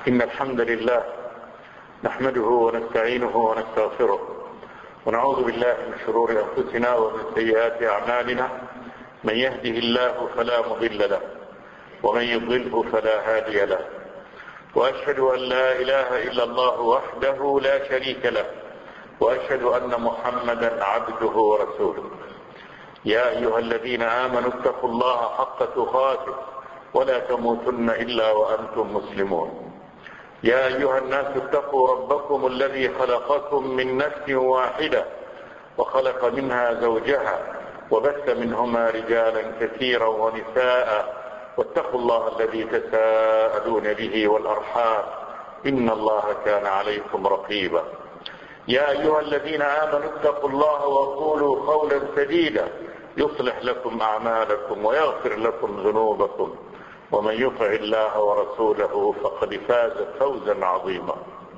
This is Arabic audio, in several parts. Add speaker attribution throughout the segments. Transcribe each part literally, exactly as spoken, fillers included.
Speaker 1: إن الحمد لله نحمده ونستعينه ونستغفره ونعوذ بالله من شرور أنفسنا ومن سيئات أعمالنا. من يهده الله فلا مضل له ومن يضلله فلا هادي له، وأشهد أن لا إله إلا الله وحده لا شريك له، وأشهد أن محمدا عبده ورسوله. يا أيها الذين آمنوا اتقوا الله حق تقاته ولا تموتن إلا وأنتم مسلمون. يا أيها الناس اتقوا ربكم الذي خلقكم من نفس واحدة وخلق منها زوجها وبث منهما رجالا كثيرا ونساء، واتقوا الله الذي تساءلون به والأرحام إن الله كان عليكم رقيبا. يا أيها الذين آمنوا اتقوا الله وقولوا قولا سديدا يصلح لكم أعمالكم ويغفر لكم ذنوبكم، ومن يطع الله ورسوله فقد فاز فوزا عظيما.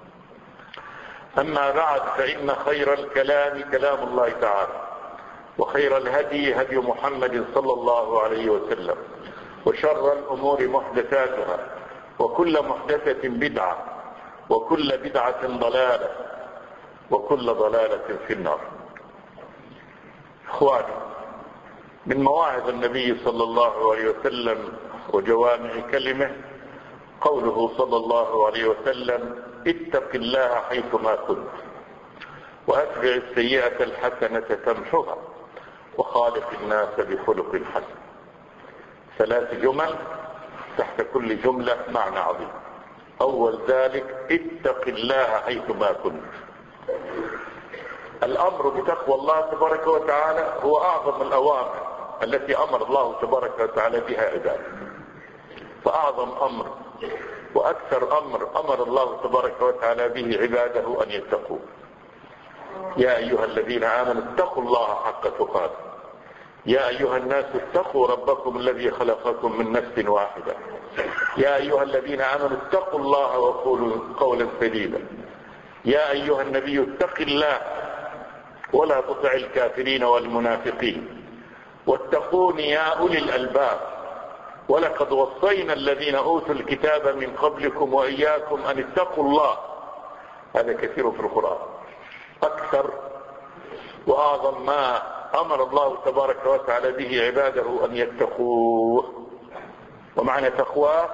Speaker 1: أما بعد، فإن خير الكلام كلام الله تعالى، وخير الهدي هدي محمد صلى الله عليه وسلم، وشر الأمور محدثاتها، وكل محدثة بدعة، وكل بدعة ضلالة، وكل ضلالة في النار. إخواني، من مواعظ النبي صلى الله عليه وسلم وجوامع كلمه قوله صلى الله عليه وسلم: اتق الله حيثما كنت، وأتبع السيئة الحسنة تمحها، وخالق الناس بخلق حسن. ثلاث جمل تحت كل جملة معنى عظيم. أول ذلك: اتق الله حيثما كنت. الأمر بتقوى الله تبارك وتعالى هو أعظم الأوامر التي أمر الله تبارك وتعالى بها عباده. فأعظم أمر وأكثر أمر أمر الله تبارك وتعالى به عباده أن يتقوه. يا أيها الذين آمنوا اتقوا الله حق تقاته. يا أيها الناس اتقوا ربكم الذي خلقكم من نفس واحدة. يا أيها الذين آمنوا اتقوا الله وقولوا قولا سديدا. يا أيها النبي اتق الله ولا تطع الكافرين والمنافقين واتقون يا أولي الألباب، ولقد وصينا الذين أوتوا الكتاب من قبلكم وإياكم أن اتقوا الله. هذا كثير في القرآن. أكثر وأعظم ما أمر الله تبارك وتعالى به عباده أن يتقوه. ومعنى تقواه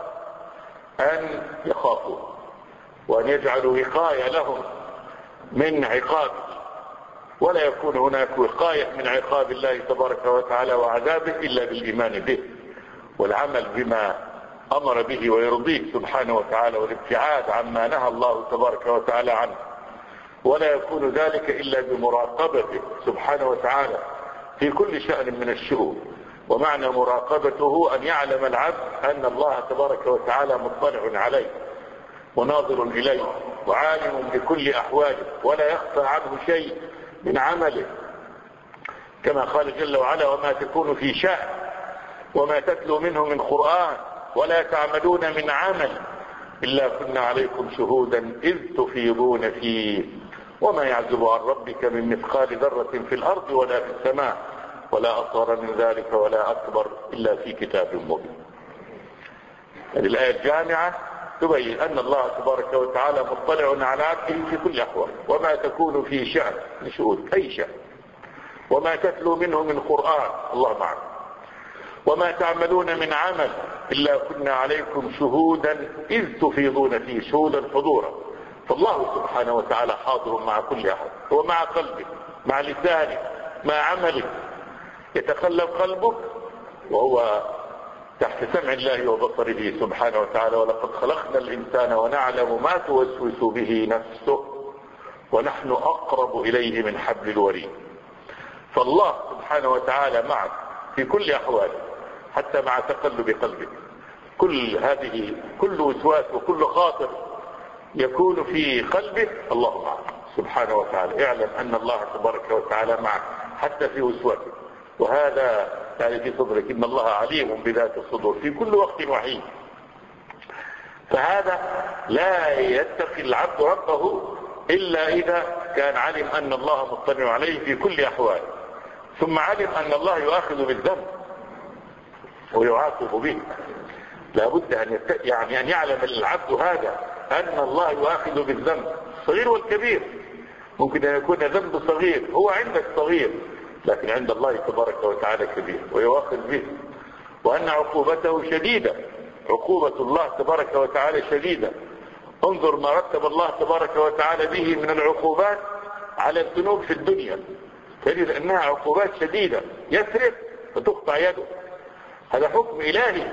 Speaker 1: أن يخافوا وأن يجعلوا وقاية لهم من عقابه، ولا يكون هناك وقاية من عقاب الله تبارك وتعالى وعذابه إلا بالإيمان به والعمل بما أمر به ويرضيه سبحانه وتعالى، والابتعاد عما نهى الله تبارك وتعالى عنه. ولا يكون ذلك إلا بمراقبته سبحانه وتعالى في كل شأن من الشؤون. ومعنى مراقبته أن يعلم العبد أن الله تبارك وتعالى مطلع عليه وناظر إليه وعالم بكل أحواله، ولا يخفى عنه شيء من عمله، كما قال جل وعلا: وما تكون في شأن وما تتلو منه من قرآن ولا تعملون من عمل إلا كنا عليكم شهودا إذ تفيضون فيه وما يعزب عن ربك من مثقال ذرة في الأرض ولا في السماء ولا أصغر من ذلك ولا أكبر إلا في كتاب مبين. هذه الآية الجامعة تبين أن الله تبارك وتعالى مطلع على عبده في كل أحوال. وما تكون في شأن من شؤون أي شأن، وما تتلو منه من قرآن الله معه، وما تعملون من عمل إلا كنا عليكم شهودا إذ تفيضون فيه، شهودا حضورا. فالله سبحانه وتعالى حاضر مع كل أحد، هو مع قلبك، مع لسانك، مع عملك. يتقلب قلبك وهو تحت سمع الله وبصره سبحانه وتعالى: ولقد خلقنا الإنسان ونعلم ما توسوس به نفسه ونحن أقرب إليه من حبل الوريد. فالله سبحانه وتعالى معك في كل أحواله، حتى مع تقلب قلبك. كل هذه كل وسواس وكل خاطر يكون في قلبك الله معك سبحانه وتعالى. اعلم أن الله تبارك وتعالى معك حتى في وسواسك، وهذا يعني في صدرك. إن الله عليم بذات الصدور في كل وقت وحين. فهذا لا يتقي العبد ربه إلا إذا كان علم أن الله مطلع عليه في كل أحواله، ثم علم أن الله يؤاخذ بالذنب ويعاقب به. لابد أن يت... يعني أن يعلم العبد هذا أن الله يؤاخذ بالذنب الصغير والكبير. ممكن أن يكون ذنب صغير هو عندك صغير، لكن عند الله تبارك وتعالى كبير ويؤاخذ به، وأن عقوبته شديدة. عقوبة الله تبارك وتعالى شديدة. انظر ما رتب الله تبارك وتعالى به من العقوبات على الذنوب في الدنيا، تجد أنها عقوبات شديدة. يسرق فتقطع يده، هذا حكم إلهي.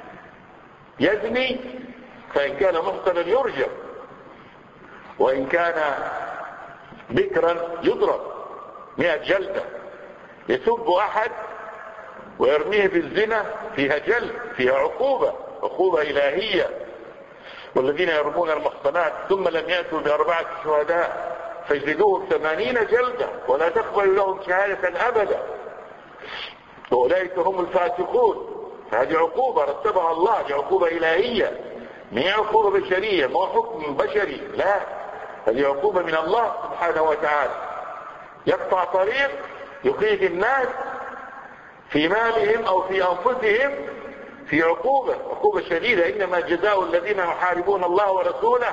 Speaker 1: يزني فإن كان محصنا يرجم، وإن كان بكرا يضرب مئة جلدة. يسب أحد ويرميه في الزنا فيها جلد، فيها عقوبة، عقوبة إلهية. والذين يرمون المحصنات ثم لم يأتوا بأربعة شهداء فيجلدوهم ثمانين جلدة ولا تقبل لهم شهادة أبدا، وأولئك هم الفاسقون. هذه عقوبة رتبها الله، هذه عقوبة إلهية، ما هي عقوبة بشرية، ما حكم بشري، لا، هذه عقوبة من الله سبحانه وتعالى. يقطع طريق يخيف الناس في مالهم أو في أنفسهم، في عقوبة، عقوبة شديدة. إنما جزاء الذين يحاربون الله ورسوله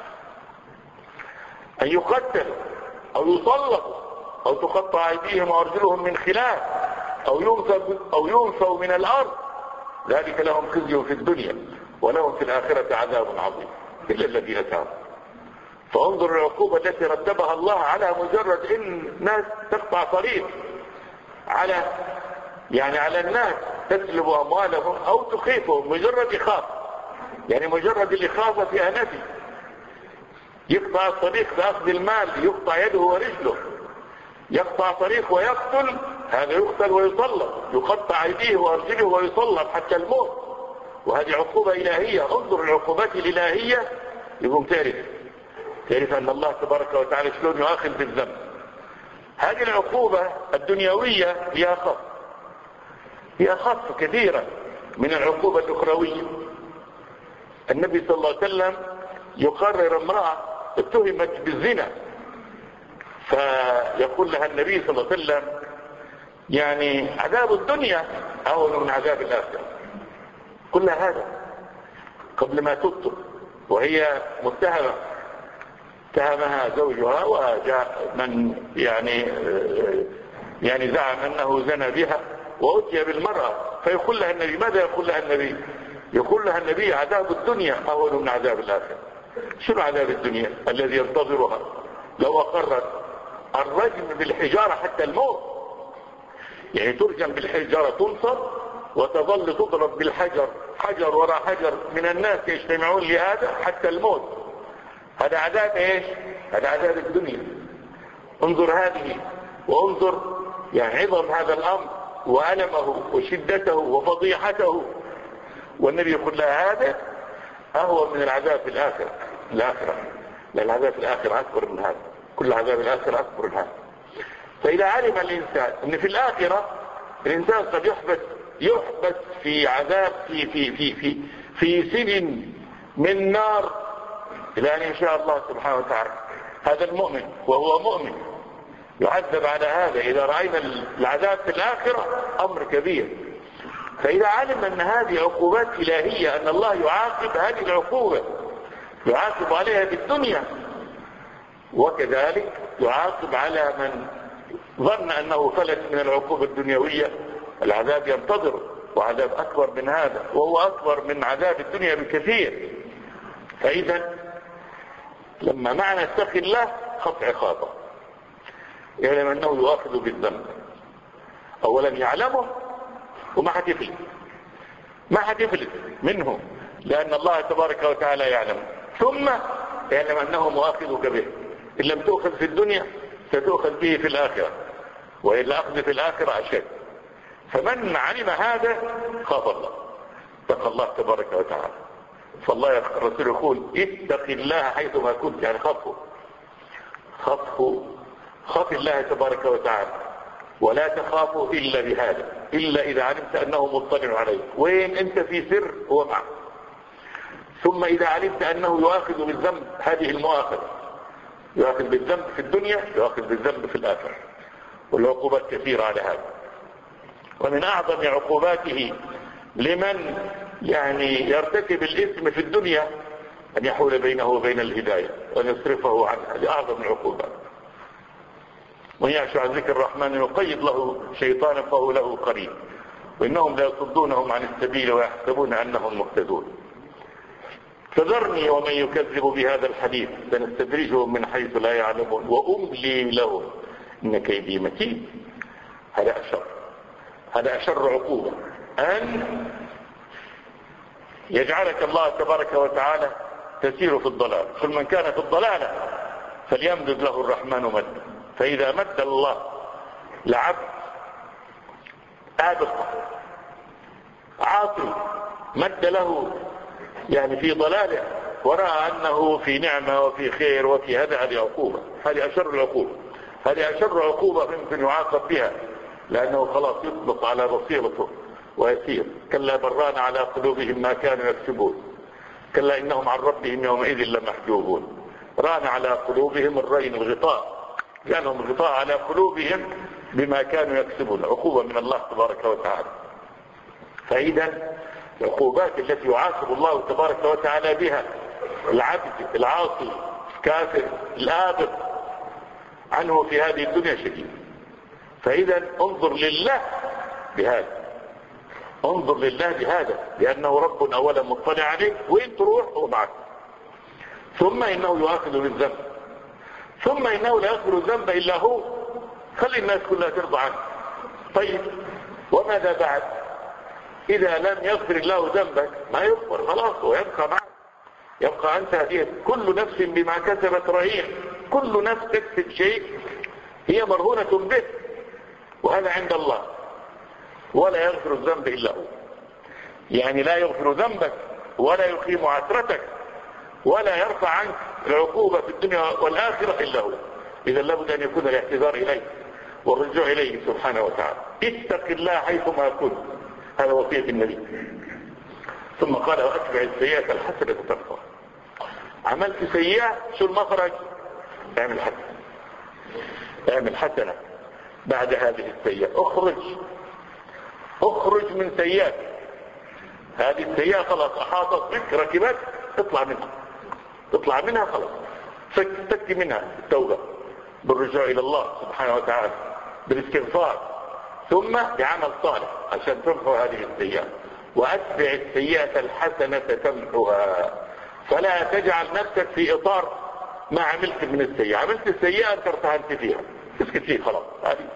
Speaker 1: أن يقتلوا أو يصلبوا أو تقطع أيديهم وأرجلهم من خلاف أو ينفوا أو ينفوا من الأرض، ذلك لهم خزي في الدنيا ولهم في الآخرة عذاب عظيم إلا الذين تابوا. فانظر العقوبة التي رتبها الله على مجرد إن ناس تقطع طريق، على يعني على الناس تسلب أموالهم أو تخيفهم، مجرد إخافة، يعني مجرد الإخافة فيها نفي. يقطع الطريق بأخذ المال، يقطع يده ورجله. يقطع طريق ويقتل، هذا يقتل ويصلب، يقطع أيديه وأرجله ويصلب حتى الموت، وهذه عقوبة إلهية. انظر العقوبات الإلهية يقوم تعرف تعرف أن الله تبارك وتعالى شلون يؤاخذ بالذنب. هذه العقوبة الدنيوية هي أخف، هي أخف كثيرا من العقوبة الأخروية. النبي صلى الله عليه وسلم يقرر امرأة اتهمت بالزنا، فيقول لها النبي صلى الله عليه وسلم يعني عذاب الدنيا أهون من عذاب الآخرة. كل هذا قبل ما تبطل وهي متهمة، اتهمها زوجها وجاء من يعني يعني زعم أنه زنى بها وأتي بالمرأة، فيقول لها النبي، ماذا يقول لها النبي؟ يقول لها النبي عذاب الدنيا أهون من عذاب الآخرة. شنو عذاب الدنيا الذي ينتظرها؟ لو أقرت الرجم بالحجارة حتى الموت، يعني ترجم بالحجارة، تنصب وتظل تضرب بالحجر، حجر وراء حجر من الناس يجتمعون لهذا حتى الموت. هذا عذاب ايش؟ هذا عذاب الدنيا. انظر هذه، وانظر يعني عظم هذا الامر وألمه وشدته وفضيحته، والنبي يقول لها هذا أهون من العذاب في الآخرة. الآخرة لا، العذاب في الآخرة أكبر من هذا، كل عذاب الآخرة أكبر من هذا. فإذا علم الإنسان أن في الآخرة الإنسان قد يحبس يحبس في عذاب في في في في في سجن من نار إلى أن يشاء الله سبحانه وتعالى، هذا المؤمن وهو مؤمن يعذب على هذا. إذا رأينا العذاب في الآخرة أمر كبير. فإذا علم أن هذه عقوبات إلهية، أن الله يعاقب هذه العقوبة، يعاقب عليها في الدنيا، وكذلك يعاقب على من ظن أنه فلت من العقوبة الدنيوية، العذاب ينتظر، وعذاب أكبر من هذا، وهو أكبر من عذاب الدنيا بكثير. فإذا لما معنى اتق الله خف عقابه، يعلم أنه يؤاخذ بالذنب. أولا يعلمه وما حتفلت ما حتفلت منه، لأن الله تبارك وتعالى يعلم، ثم يعلم أنه مؤاخذك به. إن لم تؤخذ في الدنيا ستؤخذ به في الآخرة، وإلا أخذ في الآخرة أشد. فمن علم هذا خاف الله، اتق الله تبارك وتعالى. فالله الرسول يقول اتق الله حيثما كنت، يعني خافه خافه خاف الله تبارك وتعالى، ولا تخافوا إلا بهذا، إلا إذا علمت أنه مطلع عليك، وين أنت في سر هو معك. ثم إذا علمت أنه يؤاخذ بالذنب، هذه المؤاخذة، يؤاخذ بالذنب في الدنيا، يؤاخذ بالذنب في الآخرة، والعقوبات كثيرة على هذا. ومن أعظم عقوباته لمن يعني يرتكب الإثم في الدنيا أن يحول بينه وبين الهداية وأن يصرفه عنها لأعظم العقوبات. ومن يعش عن ذكر الرحمن يقيض له شيطانا فهو له قرين وإنهم لا يصدونهم عن السبيل ويحسبون أنهم مهتدون. فذرني ومن يكذب بهذا الحديث سنستدرجهم من حيث لا يعلمون وأملي لهم إن كيدي متين. هذا أشر هذا أشر عقوبة، أن يجعلك الله تبارك وتعالى تسير في الضلال. كل من كان في الضلالة فليمدد له الرحمن مدا. فإذا مد الله لعبد آبق عاطل مد له يعني في ضلاله ورأى أنه في نعمة وفي خير وفي هذا، هذه عقوبة، هذه أشر العقوبة، هذه أشر عقوبة يمكن يعاقب بها، لأنه خلاص يطلق على بصيرته ويسير. كلا بران على قلوبهم ما كانوا يكسبون كلا إنهم عن ربهم يومئذ لمحجوبون. ران على قلوبهم الرين الغطاء، جعلهم الغطاء على قلوبهم بما كانوا يكسبون، عقوبة من الله تبارك وتعالى. فإذا العقوبات التي يعاقب الله تبارك وتعالى بها العبد العاصي الكافر الآبق عنه في هذه الدنيا شديد. فإذا انظر لله بهذا، انظر لله بهذا، لأنه رب أولا مطلع عليك وإن تروح هو معك. ثم إنه يؤاخذ بالذنب، ثم إنه لا يغفر الذنب إلا هو. خلي الناس كلها ترضى عنه. طيب وماذا بعد؟ إذا لم يغفر الله ذنبك ما يغفر خلاص ويبقى معك، يبقى أنت هديت. كل نفس بما كسبت رهين، كل نفس تكسب شيء هي مرهونة به، وهذا عند الله. ولا يغفر الذنب إلا هو، يعني لا يغفر ذنبك ولا يقيم عثرتك ولا يرفع عنك العقوبة في الدنيا والآخرة إلا هو. إذا لابد أن يكون الاعتذار إليه والرجوع إليه سبحانه وتعالى. اتق الله حيثما كنت، هذا وصية النبي. ثم قال وأتبع السيئة الحسنة تمحها. عملت سيئة شو المخرج؟ اعمل حسنة، اعمل حسنة بعد هذه السيئة. اخرج اخرج من سيئات هذه السيئة، خلاص أحاطت بك ركبت، اطلع منها اطلع منها خلاص، فك منها التوبة بالرجوع إلى الله سبحانه وتعالى بالاستغفار، ثم بعمل صالح عشان تمحو هذه السيئة. وأتبع السيئة الحسنة تمحها. فلا تجعل نفسك في إطار ما عملت من السيئة. عملت السيئة أنت ارتهنت فيها، اسكت فيه خلاص، هذه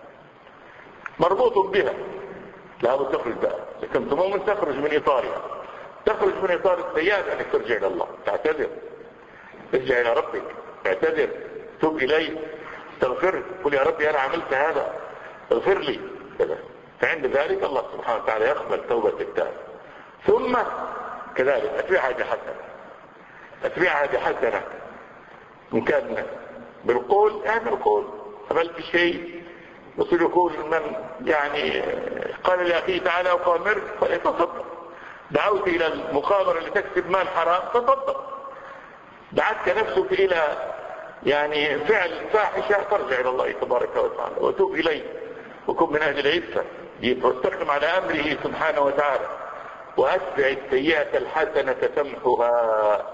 Speaker 1: مربوط بها، لا تخرج بقى. لكن مؤمن تخرج من إطارها، تخرج من إطار السيئات أنك ترجع إلى الله، تعتذر، ارجع إلى ربك، اعتذر، توب إليه، استغفر، قل يا ربي أنا عملت هذا اغفر لي كذا. فعند ذلك الله سبحانه وتعالى يقبل توبة التائب. ثم كذلك أتبعها بحسنة، أتبعها بحسنة إن كان بالقول اعمل القول، عملت شيء بس يقول من يعني قال لأخيه تعالى أقامر فليتصدق، دعوت إلى المقامرة لتكسب مال حرام تصدق، دعتك نفسك إلى يعني فعل فاحشة ترجع إلى الله تبارك وتعالى وتوب إليه وكن من أهل العفة واستقم على أمره سبحانه وتعالى. وأتبع السيئة الحسنة تمحها.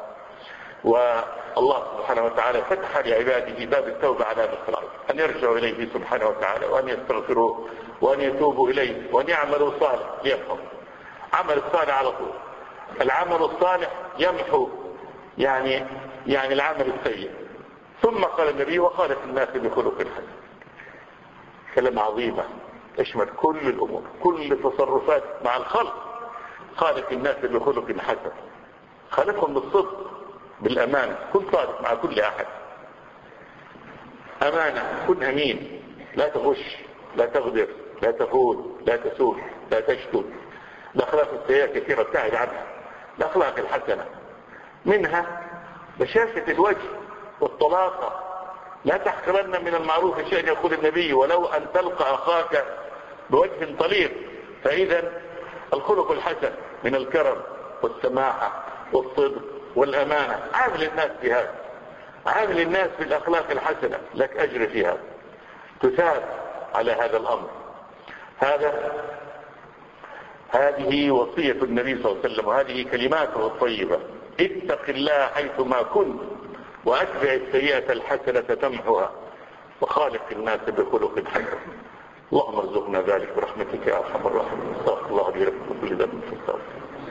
Speaker 1: والله سبحانه وتعالى فتح لعباده باب التوبة على الإصرار، أن يرجعوا إليه سبحانه وتعالى وأن يستغفروا وأن يتوبوا إليه وأن يعملوا صالح ليفهم. عمل الصالح على طول، العمل الصالح يمحو يعني يعني العمل السيء. ثم قال النبي وخالف الناس بخلق حسن. كلمة عظيمة تشمل كل الأمور، كل تصرفات مع الخلق. خالف الناس بخلق حسن، خالفهم بالصدق بالأمانة، كن صادق مع كل أحد، أمانة، كن أمين، لا تغش، لا تغدر، لا تخون، لا تسوء، لا تشتم. الأخلاق السيئة كثيرة ابتعد عنها. الأخلاق الحسنة منها بشاشة الوجه والطلاقة. لا تحقرن من المعروف شيئا يقول النبي ولو أن تلقى أخاك بوجه طليق. فإذا الخلق الحسن من الكرم والسماحة والصدق والأمانة. عامل الناس بهذا، عامل الناس بالأخلاق الحسنة، لك أجر فيها، تثاب على هذا الأمر. هذا هذه وصية النبي صلى الله عليه وسلم، وهذه كلماته الطيبة: اتق الله حيثما كنت وأتبع السيئة الحسنة تمحها وخالق الناس بخلق حسن. اللهم ارزقنا ذلك برحمتك يا ارحم الراحمين. استغفر الله لي ولكم من كل ذنب فاستغفروه.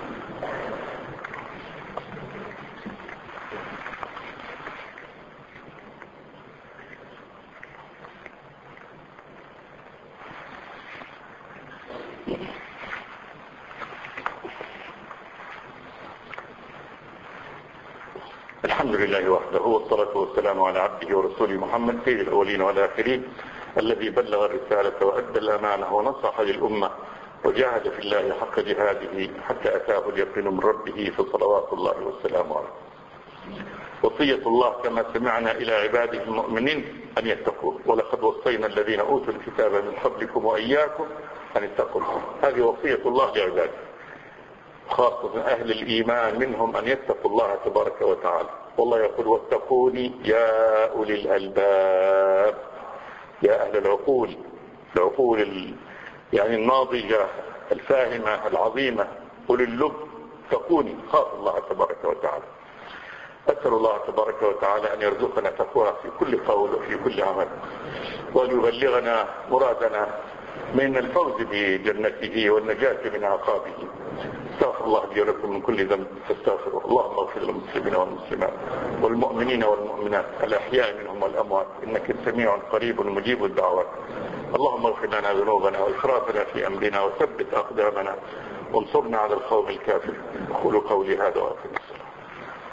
Speaker 1: الحمد لله وحده، والصلاة والسلام على عبده ورسوله محمد سيد الأولين والآخرين، الذي بلغ الرسالة وأدى الأمانة ونصح للأمة وجاهد في الله حق جهاده حتى أتاه اليقين من ربه، فصلوات الله والسلام عليه. وصية الله كما سمعنا إلى عباده المؤمنين أن يتقوه، ولقد وصينا الذين أوتوا الكتاب من قبلكم وإياكم أن اتقوا الله. هذه وصية الله لعباده، خاصة أهل الإيمان منهم أن يتقوا الله تبارك وتعالى. والله يقول: واتقوني يا أولي الألباب، يا أهل العقول، العقول ال... يعني الناضجة الفاهمة العظيمة، أولي اللب، اتقوني، خاف الله تبارك وتعالى. أسأل الله تبارك وتعالى أن يرزقنا تقواه في كل قول وفي كل عمل، وأن يبلغنا مرادنا من الفوز بجنته والنجاة من عقابه. استغفر الله لي ولكم من كل ذنب فاستغفروه. اللهم اغفر للمسلمين والمسلمات والمؤمنين والمؤمنات الأحياء منهم والأموات، إنك سميع قريب مجيب الدعوات. اللهم اغفر لنا ذنوبنا وإسرافنا في أمرنا وثبت أقدامنا وانصرنا على القوم الكافرين. أقول قولي هذا وأقول